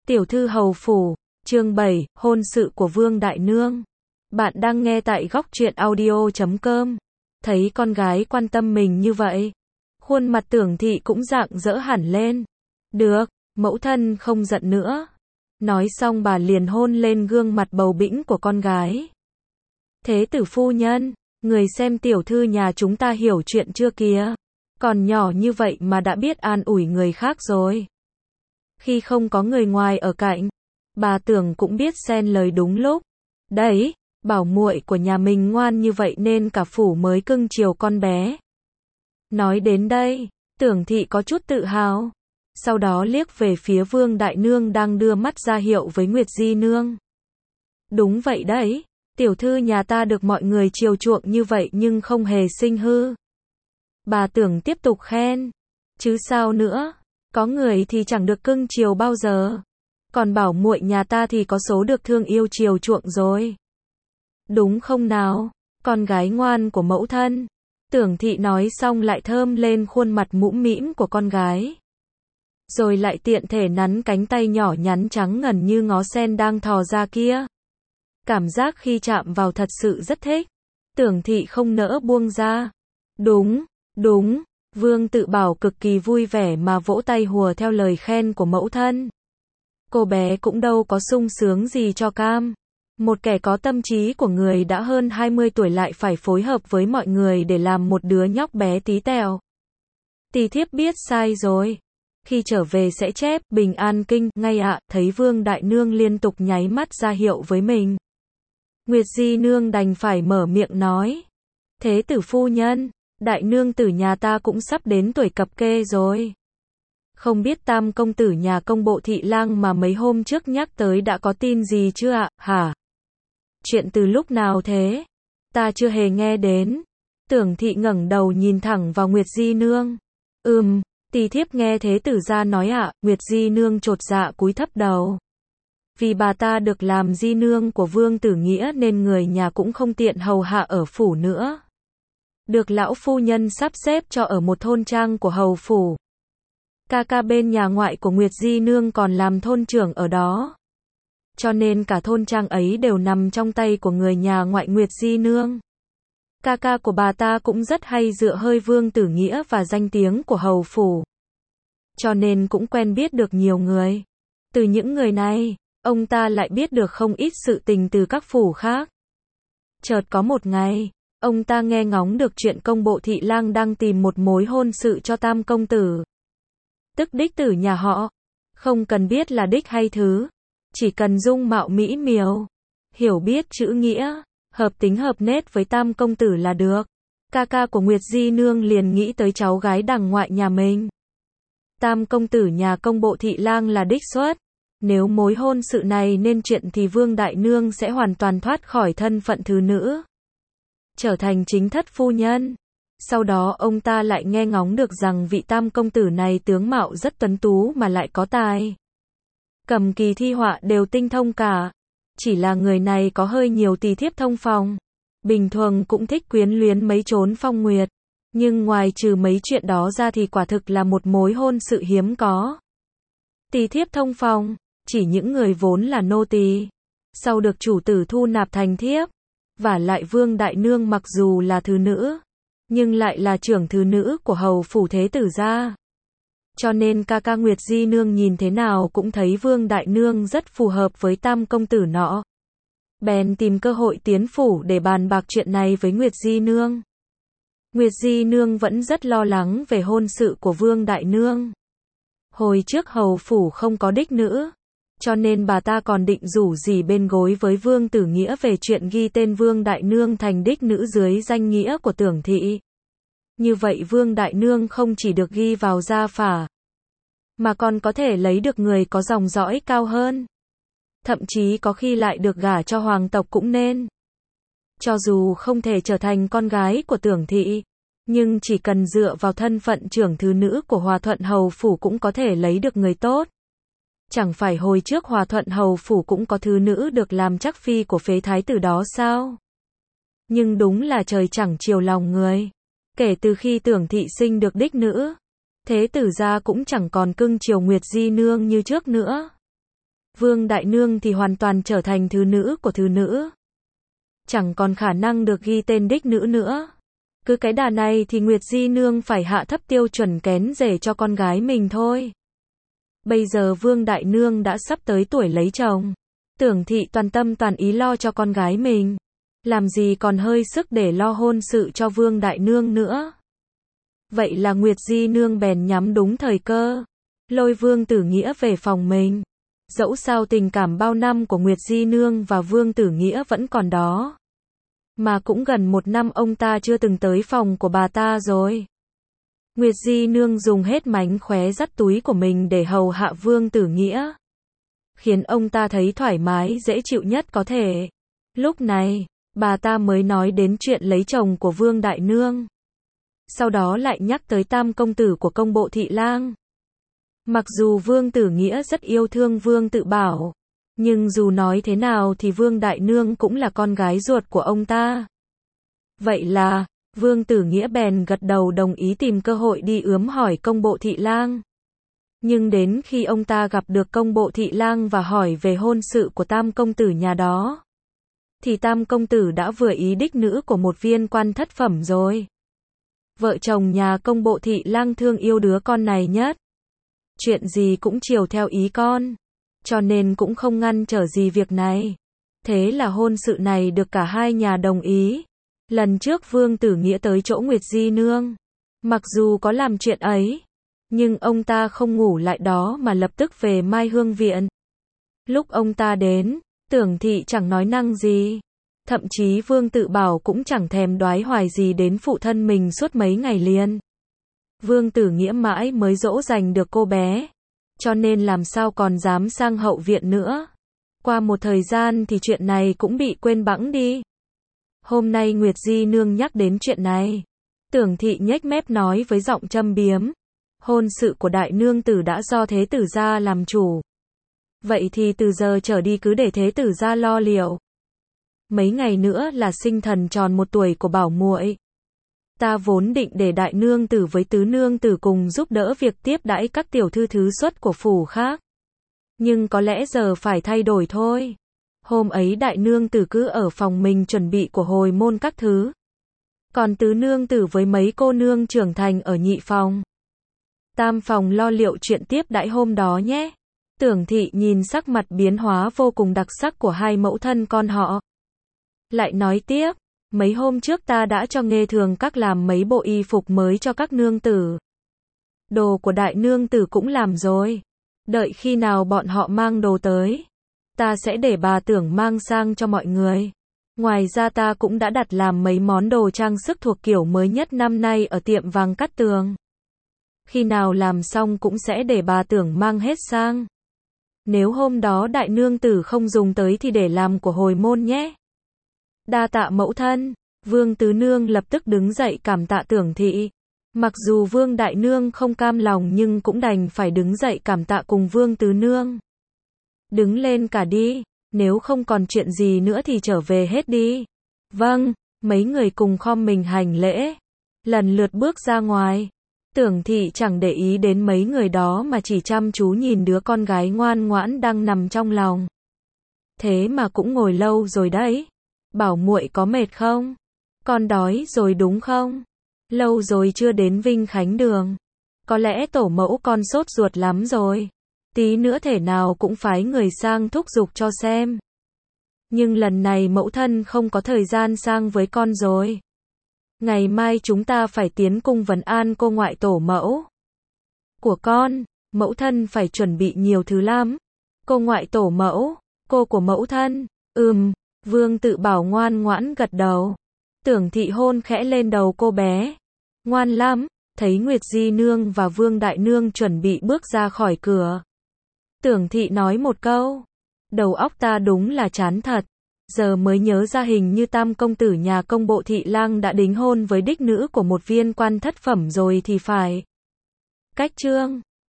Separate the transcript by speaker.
Speaker 1: Tiểu thư hầu phủ, chương 7, hôn sự của Vương Đại Nương. Bạn đang nghe tại góc truyện audio.com. Thấy con gái quan tâm mình như vậy, khuôn mặt Tưởng Thị cũng rạng rỡ hẳn lên. Được, mẫu thân không giận nữa. Nói xong bà liền hôn lên gương mặt bầu bĩnh của con gái. Thế tử phu nhân, người xem tiểu thư nhà chúng ta hiểu chuyện chưa kìa? Còn nhỏ như vậy mà đã biết an ủi người khác rồi. Khi không có người ngoài ở cạnh, bà Tưởng cũng biết xen lời đúng lúc. Đấy, bảo muội của nhà mình ngoan như vậy nên cả phủ mới cưng chiều con bé. Nói đến đây, Tưởng Thị có chút tự hào. Sau đó liếc về phía Vương Đại Nương đang đưa mắt ra hiệu với Nguyệt Di Nương. Đúng vậy đấy, tiểu thư nhà ta được mọi người chiều chuộng như vậy nhưng không hề sinh hư. Bà Tưởng tiếp tục khen. Chứ sao nữa, có người thì chẳng được cưng chiều bao giờ. Còn bảo muội nhà ta thì có số được thương yêu chiều chuộng rồi. Đúng không nào, con gái ngoan của mẫu thân. Tưởng Thị nói xong lại thơm lên khuôn mặt mũm mĩm của con gái. Rồi lại tiện thể nắn cánh tay nhỏ nhắn trắng ngần như ngó sen đang thò ra kia. Cảm giác khi chạm vào thật sự rất thích. Tưởng Thị không nỡ buông ra. Đúng, đúng, Vương Tự Bảo cực kỳ vui vẻ mà vỗ tay hùa theo lời khen của mẫu thân. Cô bé cũng đâu có sung sướng gì cho cam. Một kẻ có tâm trí của người đã hơn 20 tuổi lại phải phối hợp với mọi người để làm một đứa nhóc bé tí tẹo. Tỳ thiếp biết sai rồi. Khi trở về sẽ chép bình an kinh ngay ạ. Thấy Vương Đại Nương liên tục nháy mắt ra hiệu với mình, Nguyệt Di Nương đành phải mở miệng nói. Thế tử phu nhân, Đại Nương tử nhà ta cũng sắp đến tuổi cập kê rồi. Không biết Tam công tử nhà công bộ thị lang mà mấy hôm trước nhắc tới đã có tin gì chưa ạ? Hả? Chuyện từ lúc nào thế? Ta chưa hề nghe đến. Tưởng Thị ngẩng đầu nhìn thẳng vào Nguyệt Di Nương. Tỳ thiếp nghe thế tử gia nói ạ. Nguyệt Di Nương chột dạ cúi thấp đầu. Vì bà ta được làm di nương của Vương Tử Nghĩa nên người nhà cũng không tiện hầu hạ ở phủ nữa. Được lão phu nhân sắp xếp cho ở một thôn trang của hầu phủ. Ca ca bên nhà ngoại của Nguyệt Di Nương còn làm thôn trưởng ở đó. Cho nên cả thôn trang ấy đều nằm trong tay của người nhà ngoại Nguyệt Di Nương. Ca ca của bà ta cũng rất hay dựa hơi Vương Tử Nghĩa và danh tiếng của hầu phủ. Cho nên cũng quen biết được nhiều người. Từ những người này, ông ta lại biết được không ít sự tình từ các phủ khác. Chợt có một ngày, ông ta nghe ngóng được chuyện công bộ thị lang đang tìm một mối hôn sự cho Tam công tử. Tức đích tử nhà họ. Không cần biết là đích hay thứ. Chỉ cần dung mạo mỹ miều, hiểu biết chữ nghĩa, hợp tính hợp nết với Tam công tử là được. Ca ca của Nguyệt Di Nương liền nghĩ tới cháu gái đằng ngoại nhà mình. Tam công tử nhà công bộ thị lang là đích xuất. Nếu mối hôn sự này nên chuyện thì Vương Đại Nương sẽ hoàn toàn thoát khỏi thân phận thứ nữ, trở thành chính thất phu nhân. Sau đó ông ta lại nghe ngóng được rằng vị Tam công tử này tướng mạo rất tuấn tú mà lại có tài. Cầm kỳ thi họa đều tinh thông cả. Chỉ là người này có hơi nhiều tỳ thiếp thông phòng. Bình thường cũng thích quyến luyến mấy chốn phong nguyệt. Nhưng ngoài trừ mấy chuyện đó ra thì quả thực là một mối hôn sự hiếm có. Tỳ thiếp thông phòng, chỉ những người vốn là nô tỳ, sau được chủ tử thu nạp thành thiếp. Vả lại Vương Đại Nương mặc dù là thứ nữ, nhưng lại là trưởng thứ nữ của hầu phủ thế tử gia. Cho nên ca ca Nguyệt Di Nương nhìn thế nào cũng thấy Vương Đại Nương rất phù hợp với Tam công tử nọ. Bèn tìm cơ hội tiến phủ để bàn bạc chuyện này với Nguyệt Di Nương. Nguyệt Di Nương vẫn rất lo lắng về hôn sự của Vương Đại Nương. Hồi trước hầu phủ không có đích nữ, cho nên bà ta còn định rủ rỉ bên gối với Vương Tử Nghĩa về chuyện ghi tên Vương Đại Nương thành đích nữ dưới danh nghĩa của Tưởng Thị. Như vậy Vương Đại Nương không chỉ được ghi vào gia phả, mà còn có thể lấy được người có dòng dõi cao hơn. Thậm chí có khi lại được gả cho hoàng tộc cũng nên. Cho dù không thể trở thành con gái của Tưởng Thị, nhưng chỉ cần dựa vào thân phận trưởng thứ nữ của Hòa Thuận hầu phủ cũng có thể lấy được người tốt. Chẳng phải hồi trước Hòa Thuận hầu phủ cũng có thứ nữ được làm chắc phi của phế thái tử đó sao? Nhưng đúng là trời chẳng chiều lòng người. Kể từ khi Tưởng Thị sinh được đích nữ, thế tử gia cũng chẳng còn cưng chiều Nguyệt Di Nương như trước nữa. Vương Đại Nương thì hoàn toàn trở thành thứ nữ của thứ nữ. Chẳng còn khả năng được ghi tên đích nữ nữa. Cứ cái đà này thì Nguyệt Di Nương phải hạ thấp tiêu chuẩn kén rể cho con gái mình thôi. Bây giờ Vương Đại Nương đã sắp tới tuổi lấy chồng. Tưởng Thị toàn tâm toàn ý lo cho con gái mình. Làm gì còn hơi sức để lo hôn sự cho Vương Đại Nương nữa. Vậy là Nguyệt Di Nương bèn nhắm đúng thời cơ. Lôi Vương Tử Nghĩa về phòng mình. Dẫu sao tình cảm bao năm của Nguyệt Di Nương và Vương Tử Nghĩa vẫn còn đó. Mà cũng gần 1 năm ông ta chưa từng tới phòng của bà ta rồi. Nguyệt Di Nương dùng hết mánh khóe dắt túi của mình để hầu hạ Vương Tử Nghĩa. Khiến ông ta thấy thoải mái dễ chịu nhất có thể. Lúc này, bà ta mới nói đến chuyện lấy chồng của Vương Đại Nương. Sau đó lại nhắc tới tam công tử của công bộ Thị Lang. Mặc dù Vương Tử Nghĩa rất yêu thương Vương Tự Bảo, nhưng dù nói thế nào thì Vương Đại Nương cũng là con gái ruột của ông ta. Vậy là, Vương Tử Nghĩa bèn gật đầu đồng ý tìm cơ hội đi ướm hỏi công bộ Thị Lang. Nhưng đến khi ông ta gặp được công bộ Thị Lang và hỏi về hôn sự của tam công tử nhà đó, thì tam công tử đã vừa ý đích nữ của một viên quan thất phẩm rồi. Vợ chồng nhà công bộ Thị Lang thương yêu đứa con này nhất. Chuyện gì cũng chiều theo ý con. Cho nên cũng không ngăn trở gì việc này. Thế là hôn sự này được cả hai nhà đồng ý. Lần trước Vương Tử Nghĩa tới chỗ Nguyệt Di Nương. Mặc dù có làm chuyện ấy, nhưng ông ta không ngủ lại đó mà lập tức về Mai Hương Viện. Lúc ông ta đến, Tưởng Thị chẳng nói năng gì. Thậm chí Vương Tự Bảo cũng chẳng thèm đoái hoài gì đến phụ thân mình suốt mấy ngày liền. Vương Tử Nghĩa mãi mới dỗ dành được cô bé. Cho nên làm sao còn dám sang hậu viện nữa. Qua một thời gian thì chuyện này cũng bị quên bẵng đi. Hôm nay Nguyệt Di Nương nhắc đến chuyện này. Tưởng Thị nhếch mép nói với giọng châm biếm. Hôn sự của đại nương tử đã do thế tử gia làm chủ. Vậy thì từ giờ trở đi cứ để thế tử gia lo liệu. Mấy ngày nữa là sinh thần tròn 1 tuổi của bảo muội. Ta vốn định để đại nương tử với tứ nương tử cùng giúp đỡ việc tiếp đãi các tiểu thư thứ xuất của phủ khác. Nhưng có lẽ giờ phải thay đổi thôi. Hôm ấy đại nương tử cứ ở phòng mình chuẩn bị của hồi môn các thứ. Còn tứ nương tử với mấy cô nương trưởng thành ở nhị phòng. Tam phòng lo liệu chuyện tiếp đãi hôm đó nhé. Tưởng Thị nhìn sắc mặt biến hóa vô cùng đặc sắc của hai mẫu thân con họ. Lại nói tiếp, mấy hôm trước ta đã cho Nghê Thường các làm mấy bộ y phục mới cho các nương tử. Đồ của đại nương tử cũng làm rồi. Đợi khi nào bọn họ mang đồ tới, ta sẽ để bà Tưởng mang sang cho mọi người. Ngoài ra ta cũng đã đặt làm mấy món đồ trang sức thuộc kiểu mới nhất năm nay ở tiệm vàng Cát Tường. Khi nào làm xong cũng sẽ để bà Tưởng mang hết sang. Nếu hôm đó đại nương tử không dùng tới thì để làm của hồi môn nhé. Đa tạ mẫu thân. Vương Tứ Nương lập tức đứng dậy cảm tạ Tưởng Thị. Mặc dù Vương Đại Nương không cam lòng nhưng cũng đành phải đứng dậy cảm tạ cùng Vương Tứ Nương. Đứng lên cả đi, nếu không còn chuyện gì nữa thì trở về hết đi. Vâng, mấy người cùng khom mình hành lễ, lần lượt bước ra ngoài. Tưởng Thị chẳng để ý đến mấy người đó mà chỉ chăm chú nhìn đứa con gái ngoan ngoãn đang nằm trong lòng. Thế mà cũng ngồi lâu rồi đấy. Bảo muội có mệt không? Con đói rồi đúng không? Lâu rồi chưa đến Vinh Khánh Đường. Có lẽ tổ mẫu con sốt ruột lắm rồi. Tí nữa thể nào cũng phái người sang thúc giục cho xem. Nhưng lần này mẫu thân không có thời gian sang với con rồi. Ngày mai chúng ta phải tiến cung vấn an cô ngoại tổ mẫu của con. Mẫu thân phải chuẩn bị nhiều thứ lắm. Cô ngoại tổ mẫu, cô của mẫu thân. Vương Tự Bảo ngoan ngoãn gật đầu. Tưởng Thị hôn khẽ lên đầu cô bé. Ngoan lắm. Thấy Nguyệt Di Nương và Vương Đại Nương chuẩn bị bước ra khỏi cửa, Tưởng Thị nói một câu. Đầu óc ta đúng là chán thật. Giờ mới nhớ ra hình như tam công tử nhà công bộ Thị Lang đã đính hôn với đích nữ của một viên quan thất phẩm rồi thì phải. Cách chương